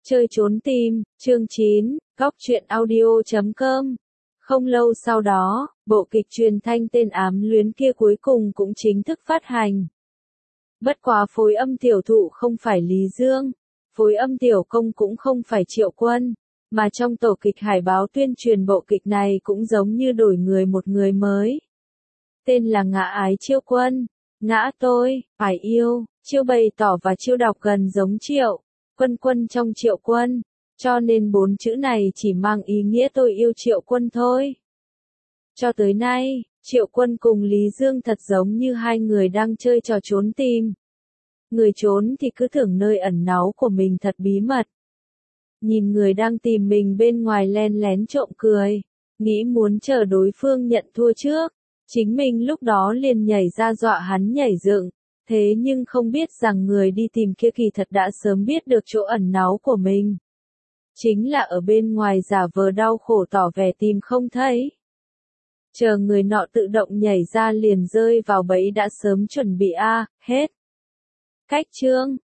Chơi trốn tìm, chương 9, Góc truyện audio.com. Không lâu sau đó, bộ kịch truyền thanh tên Ám Luyến kia cuối cùng cũng chính thức phát hành. Bất quá phối âm tiểu thụ không phải Lý Dương, phối âm tiểu công cũng không phải Triệu Quân, mà trong tổ kịch hải báo tuyên truyền bộ kịch này cũng giống như đổi người một người mới. Tên là Ngã Ái Triệu Quân, ngã tôi, phải yêu, Triệu bày tỏ và Triệu đọc gần giống Triệu, Quân Quân trong Triệu Quân, cho nên 4 chữ này chỉ mang ý nghĩa tôi yêu Triệu Quân thôi. Cho tới nay, Triệu Quân cùng Lý Dương thật giống như hai người đang chơi trò trốn tìm. Người trốn thì cứ tưởng nơi ẩn náu của mình thật bí mật. Nhìn người đang tìm mình bên ngoài len lén trộm cười, nghĩ muốn chờ đối phương nhận thua trước. Chính mình lúc đó liền nhảy ra dọa hắn nhảy dựng, thế nhưng không biết rằng người đi tìm kia kỳ thật đã sớm biết được chỗ ẩn náu của mình. Chính là ở bên ngoài giả vờ đau khổ tỏ vẻ tìm không thấy. Chờ người nọ tự động nhảy ra liền rơi vào bẫy đã sớm chuẩn bị hết. Cách chương,